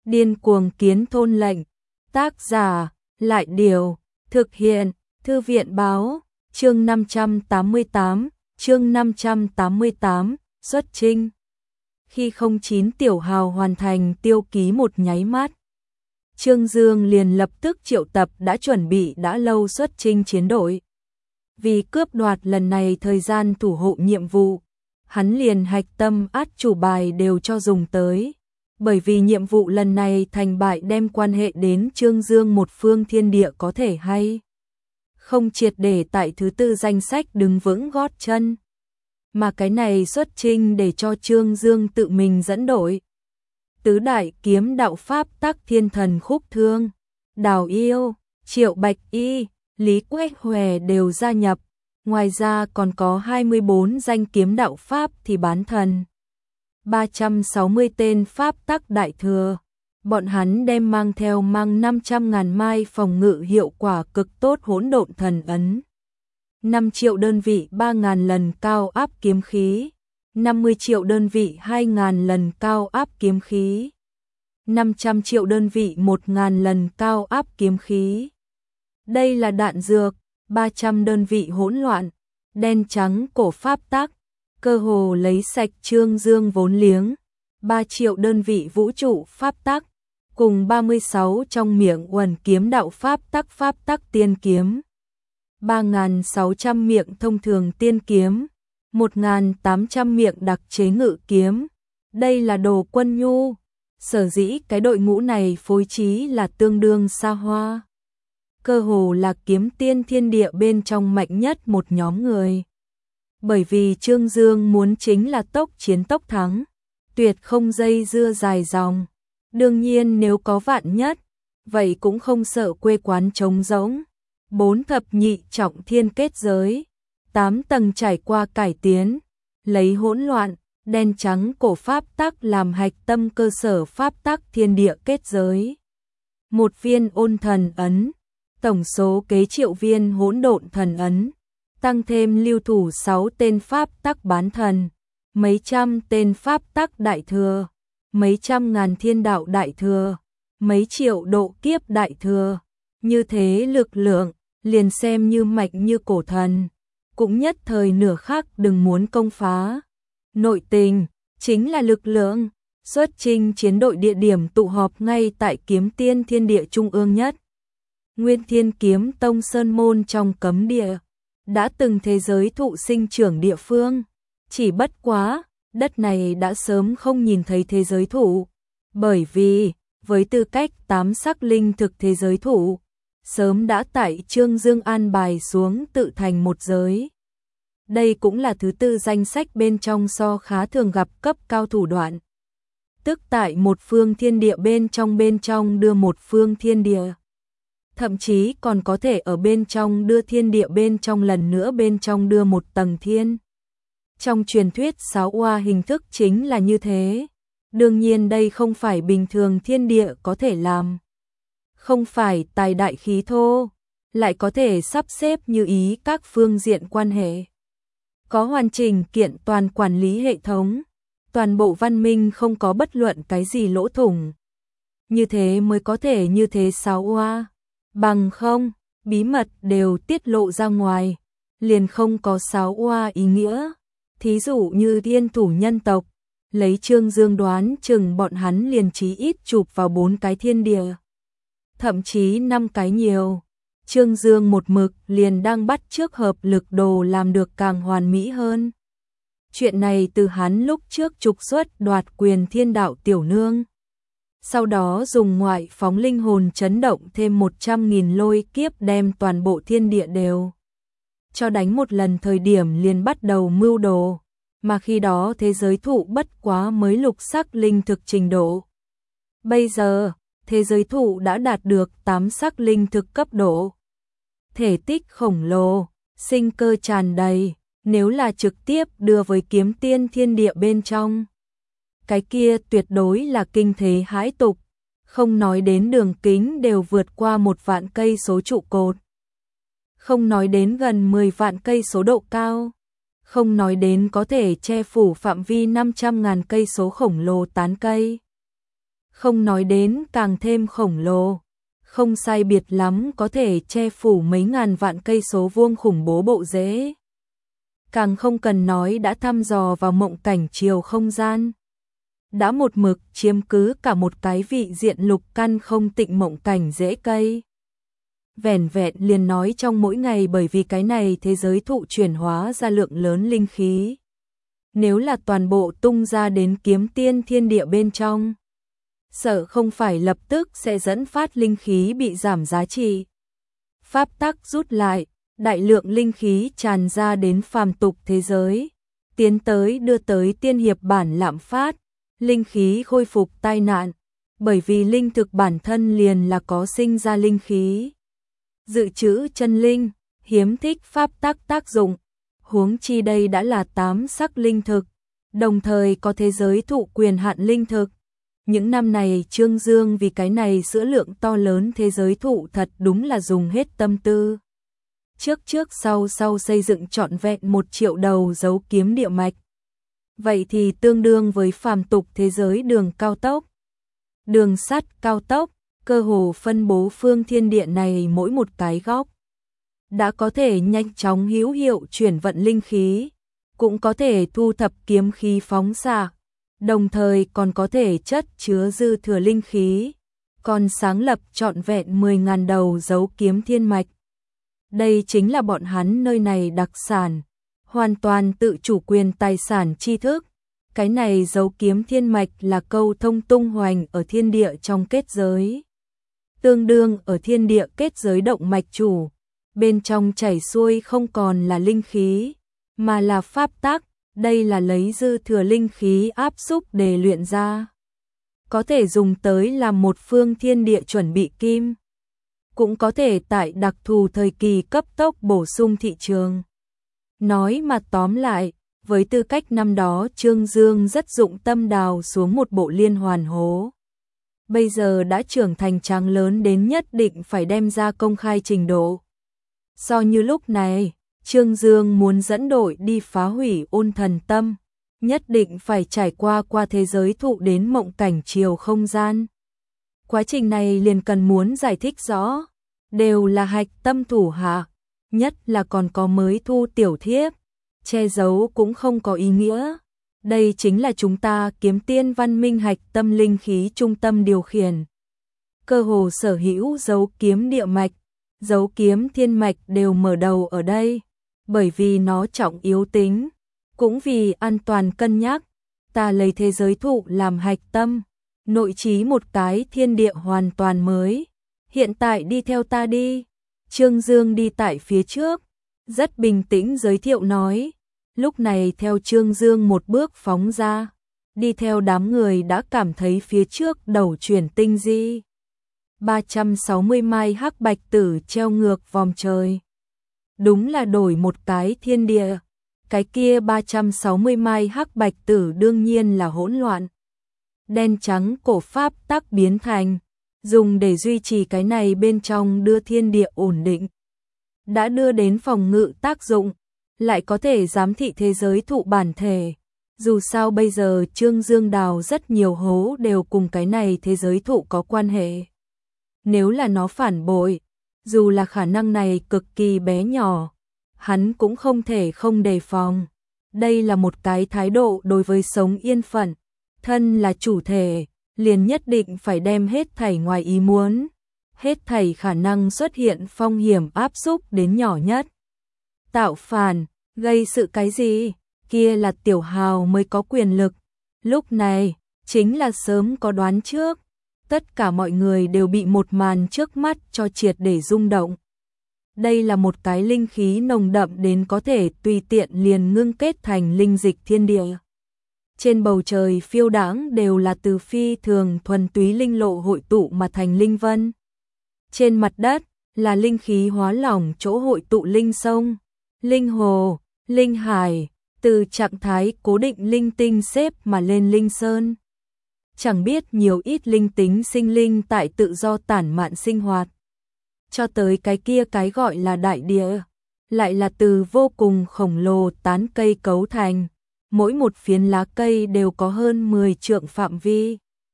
Điên cuồng kiến thôn lệnh. Tác giả, Lại Điều. Thực hiện, Thư viện báo. Chương 588, chương 588, xuất chinh. Khi 09 Tiểu Hào hoàn thành tiêu ký một nháy mắt, Trương Dương liền lập tức triệu tập đã chuẩn bị đã lâu xuất chinh chiến đội. Vì cướp đoạt lần này thời gian thủ hộ nhiệm vụ, hắn liền hạch tâm át chủ bài đều cho dùng tới. Bởi vì nhiệm vụ lần này thành bại đem quan hệ đến Trương Dương một phương thiên địa có thể hay không triệt để tại thứ tư danh sách đứng vững gót chân. Mà cái này xuất chinh để cho Trương Dương tự mình dẫn đội. Tứ đại kiếm đạo pháp tắc thiên thần khúc thương, Đào Yêu, Triệu Bạch Y, Lý Quách Hòe đều gia nhập. Ngoài ra còn có 24 danh kiếm đạo pháp thì bán thần. 360 tên pháp tắc đại thừa. Bọn hắn đem mang theo 500.000 mai phòng ngự hiệu quả cực tốt hỗn độn thần ấn. 5 triệu đơn vị 3.000 lần cao áp kiếm khí. 50 triệu đơn vị 2.000 lần cao áp kiếm khí. 500 triệu đơn vị 1.000 lần cao áp kiếm khí. Đây là đạn dược, 300 đơn vị hỗn loạn, đen trắng cổ pháp tắc, cơ hồ lấy sạch Trương Dương vốn liếng, 3 triệu đơn vị vũ trụ pháp tắc, cùng 36 trong miệng uẩn kiếm đạo pháp tắc tiên kiếm, 3.600 miệng thông thường tiên kiếm, 1.800 miệng đặc chế ngự kiếm. Đây là đồ quân nhu, sở dĩ cái đội ngũ này phối trí là tương đương xa hoa. Cơ hồ là kiếm tiên thiên địa bên trong mạnh nhất một nhóm người. Bởi vì Trương Dương muốn chính là tốc chiến tốc thắng, tuyệt không dây dưa dài dòng. Đương nhiên nếu có vạn nhất, vậy cũng không sợ quê quán trống rỗng. 4 thập nhị trọng thiên kết giới, 8 tầng trải qua cải tiến, lấy hỗn loạn, đen trắng cổ pháp tắc làm hạch tâm cơ sở pháp tắc thiên địa kết giới. 1 viên ôn thần ấn, tổng số kế triệu viên hỗn độn thần ấn, tăng thêm lưu thủ 6 tên pháp tắc bán thần, mấy trăm tên pháp tắc đại thừa, mấy trăm ngàn thiên đạo đại thừa, mấy triệu độ kiếp đại thừa. Như thế lực lượng, liền xem như mạnh như cổ thần, cũng nhất thời nửa khắc đừng muốn công phá. Nội tình, chính là lực lượng. Xuất chinh chiến đội địa điểm tụ họp ngay tại Kiếm Tiên thiên địa trung ương nhất. Nguyên Thiên Kiếm Tông Sơn Môn trong cấm địa, đã từng thế giới thụ sinh trưởng địa phương. Chỉ bất quá, đất này đã sớm không nhìn thấy thế giới thụ. Bởi vì, với tư cách 8 sắc linh thực thế giới thụ, sớm đã tại Trương Dương an bài xuống tự thành một giới. Đây cũng là thứ tư danh sách bên trong so khá thường gặp cấp cao thủ đoạn. Tức tại một phương thiên địa bên trong đưa một phương thiên địa. Thậm chí còn có thể ở bên trong đưa thiên địa bên trong lần nữa bên trong đưa một tầng thiên. Trong truyền thuyết 6 oa hình thức chính là như thế. Đương nhiên đây không phải bình thường thiên địa có thể làm. Không phải tài đại khí thô, lại có thể sắp xếp như ý các phương diện quan hệ. Có hoàn chỉnh kiện toàn quản lý hệ thống, toàn bộ văn minh không có bất luận cái gì lỗ thủng. Như thế mới có thể như thế 6 oa. Bằng không, bí mật đều tiết lộ ra ngoài, liền không có 6 oa ý nghĩa. Thí dụ như thiên thủ nhân tộc, lấy Trương Dương đoán chừng bọn hắn liền chí ít chụp vào 4 cái thiên địa. Thậm chí 5 cái nhiều. Trương Dương một mực liền đang bắt chước hợp lực đồ làm được càng hoàn mỹ hơn. Chuyện này từ hắn lúc trước trục xuất đoạt quyền thiên đạo tiểu nương. Sau đó dùng ngoại phóng linh hồn chấn động thêm 100.000 lôi kiếp đem toàn bộ thiên địa đều cho đánh một lần thời điểm liền bắt đầu mưu đồ. Mà khi đó thế giới thụ bất quá mới lục sắc linh thực trình độ. Bây giờ, thế giới thụ đã đạt được 8 sắc linh thực cấp độ. Thể tích khổng lồ, sinh cơ tràn đầy, nếu là trực tiếp đưa với Kiếm Tiên thiên địa bên trong. Cái kia tuyệt đối là kinh thế hãi tục, không nói đến đường kính đều vượt qua 1 vạn cây số trụ cột. Không nói đến gần 10 vạn cây số độ cao. Không nói đến có thể che phủ phạm vi 500.000 cây số khổng lồ tán cây. không nói đến càng thêm khổng lồ, không sai biệt lắm có thể che phủ mấy ngàn vạn cây số vuông khủng bố bộ rễ. Càng không cần nói đã thăm dò vào mộng cảnh chiều không gian. Đã một mực chiếm cứ cả một cái vị diện lục căn không tịnh mộng cảnh rễ cây. Vẻn vẹn liền nói trong mỗi ngày bởi vì cái này thế giới thụ chuyển hóa ra lượng lớn linh khí. Nếu là toàn bộ tung ra đến kiếm tiên thiên địa bên trong, sợ không phải lập tức sẽ dẫn phát linh khí bị giảm giá trị. Pháp tắc rút lại, đại lượng linh khí tràn ra đến phàm tục thế giới, tiến tới đưa tới tiên hiệp bản lạm phát, linh khí khôi phục tai nạn, bởi vì linh thực bản thân liền là có sinh ra linh khí. Dự trữ chân linh, hiếm thích pháp tắc tác dụng, huống chi đây đã là 8 sắc linh thực, đồng thời có thế giới thụ quyền hạn linh thực. Những năm này Trương Dương vì cái này sữa lượng to lớn thế giới thụ thật đúng là dùng hết tâm tư. Trước sau xây dựng trọn vẹn 1 triệu đầu dấu kiếm địa mạch. Vậy thì tương đương với phàm tục thế giới đường cao tốc. Đường sắt cao tốc, cơ hồ phân bố phương thiên địa này mỗi một cái góc. Đã có thể nhanh chóng hữu hiệu chuyển vận linh khí, cũng có thể thu thập kiếm khí phóng xạ, đồng thời còn có thể chất chứa dư thừa linh khí, còn sáng lập trọn vẹn 10.000 đầu dấu kiếm thiên mạch. Đây chính là bọn hắn nơi này đặc sản, hoàn toàn tự chủ quyền tài sản tri thức. Cái này dấu kiếm thiên mạch là câu thông tung hoành ở thiên địa trong kết giới. Tương đương ở thiên địa kết giới động mạch chủ, bên trong chảy xuôi không còn là linh khí, mà là pháp tắc, đây là lấy dư thừa linh khí áp xúc để luyện ra. Có thể dùng tới làm một phương thiên địa chuẩn bị kim, cũng có thể tại đặc thù thời kỳ cấp tốc bổ sung thị trường. Nói mà tóm lại, với tư cách năm đó Trương Dương rất dụng tâm đào xuống một bộ liên hoàn hố. Bây giờ đã trưởng thành tráng lớn đến nhất định phải đem ra công khai trình độ. So như lúc này, Trương Dương muốn dẫn đội đi phá hủy Ôn Thần Tâm, nhất định phải trải qua thế giới thụ đến mộng cảnh chiều không gian. Quá trình này liền cần muốn giải thích rõ, đều là hạch tâm thủ hạ, nhất là còn có mới thu tiểu thiếp, che giấu cũng không có ý nghĩa. Đây chính là chúng ta kiếm tiên văn minh hạch tâm linh khí trung tâm điều khiển. Cơ hồ sở hữu dấu kiếm địa mạch, dấu kiếm thiên mạch đều mở đầu ở đây, bởi vì nó trọng yếu tính, cũng vì an toàn cân nhắc, ta lấy thế giới thụ làm hạch tâm, nội trí một cái thiên địa hoàn toàn mới. Hiện tại đi theo ta đi. Trương Dương đi tại phía trước, rất bình tĩnh giới thiệu nói. Lúc này theo Trương Dương một bước phóng ra, đi theo đám người đã cảm thấy phía trước đầu chuyển tinh di. 360 mai hắc bạch tử treo ngược vòm trời. Đúng là đổi một cái thiên địa. Cái kia 360 mai hắc bạch tử đương nhiên là hỗn loạn. Đen trắng cổ pháp tắc biến thành, dùng để duy trì cái này bên trong đưa thiên địa ổn định. Đã đưa đến phòng ngự tác dụng, lại có thể giám thị thế giới thụ bản thể. Dù sao bây giờ Trương Dương đào rất nhiều hố đều cùng cái này thế giới thụ có quan hệ. Nếu là nó phản bội, dù là khả năng này cực kỳ bé nhỏ, hắn cũng không thể không đề phòng. Đây là một cái thái độ đối với sống yên phận, thân là chủ thể, liền nhất định phải đem hết thảy ngoài ý muốn, hết thảy khả năng xuất hiện phong hiểm áp xúc đến nhỏ nhất. Tạo phản, gây sự cái gì, kia là tiểu hào mới có quyền lực. Lúc này, chính là sớm có đoán trước, tất cả mọi người đều bị một màn trước mắt cho triệt để rung động. Đây là một cái linh khí nồng đậm đến có thể tùy tiện liền ngưng kết thành linh dịch thiên địa. Trên bầu trời phiêu đãng đều là từ phi thường thuần túy linh lộ hội tụ mà thành linh vân. Trên mặt đất là linh khí hóa lỏng chỗ hội tụ linh sông, linh hồ, linh hải, từ trạng thái cố định linh tinh xếp mà lên linh sơn. Chẳng biết nhiều ít linh tính sinh linh tại tự do tản mạn sinh hoạt. Cho tới cái kia cái gọi là đại địa, lại là từ vô cùng khổng lồ tán cây cấu thành, mỗi một phiến lá cây đều có hơn 10 trượng phạm vi.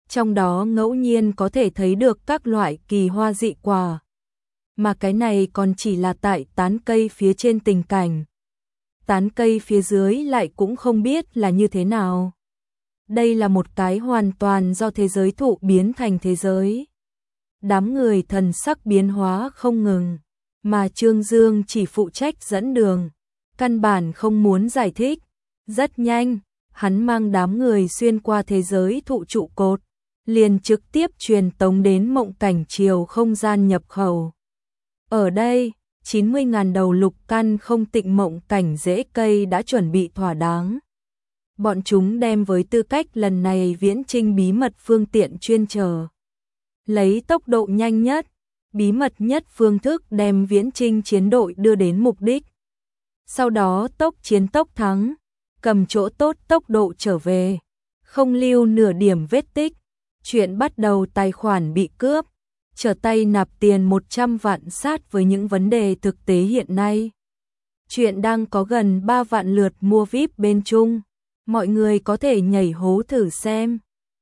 trong đó ngẫu nhiên có thể thấy được các loại kỳ hoa dị quả. Mà cái này còn chỉ là tại tán cây phía trên tình cảnh. Tán cây phía dưới lại cũng không biết là như thế nào. Đây là một cái hoàn toàn do thế giới thụ biến thành thế giới. Đám người thần sắc biến hóa không ngừng, mà Trương Dương chỉ phụ trách dẫn đường, căn bản không muốn giải thích. Rất nhanh, hắn mang đám người xuyên qua thế giới thụ trụ cột, liền trực tiếp truyền tống đến mộng cảnh chiều không gian nhập khẩu. Ở đây, 90.000 đầu lục căn không tịnh mộng cảnh rễ cây đã chuẩn bị thỏa đáng. Bọn chúng đem với tư cách lần này viễn chinh bí mật phương tiện chuyên chở. Lấy tốc độ nhanh nhất, bí mật nhất phương thức đem viễn chinh chiến đội đưa đến mục đích. Sau đó tốc chiến tốc thắng, cầm chỗ tốt tốc độ trở về, không lưu nửa điểm vết tích. Chuyện bắt đầu tài khoản bị cướp, trở tay nạp tiền 100 vạn sát với những vấn đề thực tế hiện nay. Chuyện đang có gần 3 vạn lượt mua VIP bên Trung, mọi người có thể nhảy hố thử xem.